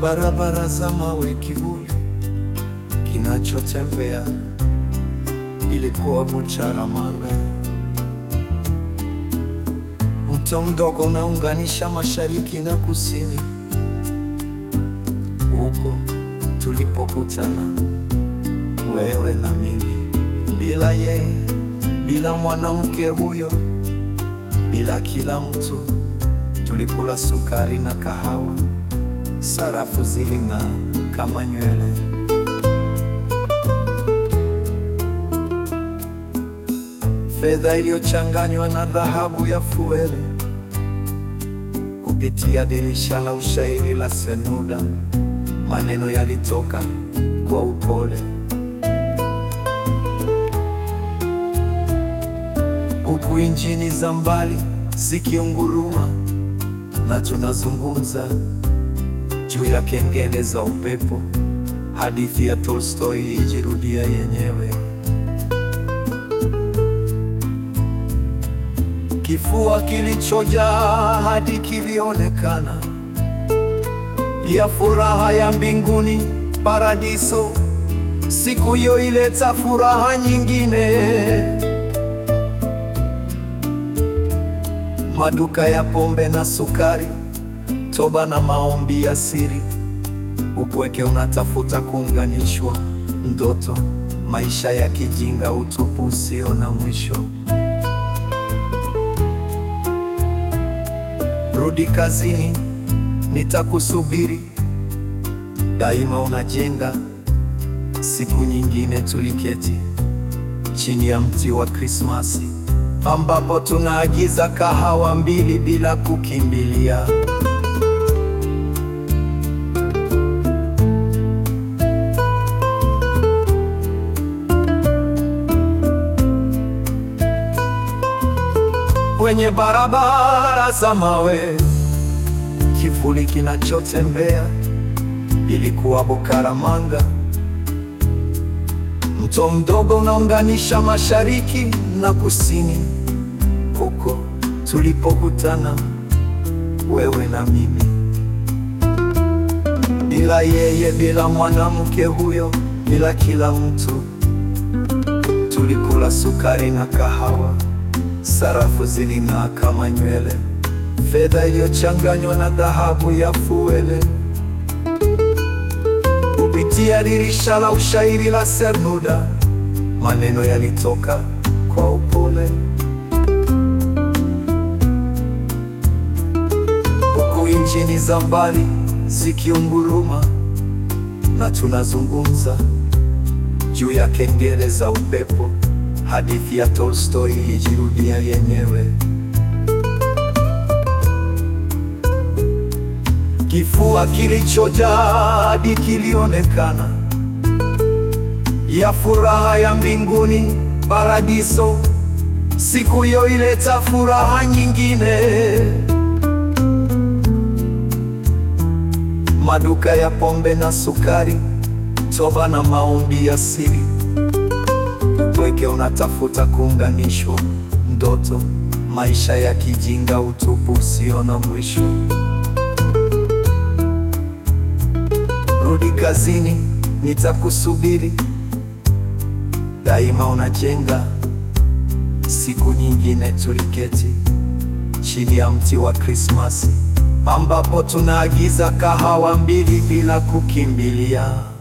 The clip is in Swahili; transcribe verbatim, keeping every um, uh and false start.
barabara za mawe, kivuli kinachotembea. Ilikuwa Bucharamanga, mto mdogo unaunganisha mashariki na kusini. Huko tulipokutana wewe na mimi, bila yeye, bila mwanamke huyo, bila kila mtu. Tulikula sukari na kahawa, sarafu ziling'aa kama nywele. Fedha iliyochanganywa na dhahabu ya fuele. Kupitia dirisha la ushairi la Senuda, maneno yalitoka kwa upole. Huku injini za mbali zikiunguruma, na tunazungumza juu ya kengele za upepo. Hadithi ya Tolstoy ijirudia yenyewe. Kifua kilichojaa hadi kilionekana, ya furaha ya mbinguni, paradiso. Siku hiyo ileta furaha nyingine. Maduka ya pombe na sukari, toba na maombi ya siri. Upweke unatafuta kuunganishwa, ndoto, maisha ya kijinga, utupu usio na mwisho. Rudi kazini, nitakusubiri. Daima unajenga. Siku nyingine tuliketi chini ya mti wa Krismasi, ambapo tunaagiza kahawa mbili bila kukimbilia. Kwenye barabara za mawe, kivuli kinachotembea. Ilikuwa Bucharamanga, mto mdogo unaunganisha mashariki na kusini. Huko tulipokutana wewe na mimi, bila yeye, bila mwanamke huyo, bila kila mtu. Tulikula sukari na kahawa, sarafu ziling'aa kama nywele. Fedha iliyochanganywa na dhahabu ya fuele. Kupitia dirisha la ushairi la Senuda, maneno yalitoka kwa upole. Huku injini za mbali zikiunguruma, na tunazungumza juu ya kengele za upepo. Hadithi ya Tolstoy ijirudia yenyewe. Kifua kilichojaa hadi kilionekana, ya furaha ya mbinguni, paradiso. Siku hiyo ileta furaha nyingine. Maduka ya pombe na sukari, toba na maombi ya siri. Upweke unatafuta kuunganishwa, ndoto, maisha ya kijinga, utupu usio na mwisho. Rudi kazini, nitakusubiri. Daima unajenga. Siku nyingine tuliketi chini ya mti wa Krismasi, ambapo tunaagiza kahawa mbili bila kukimbilia.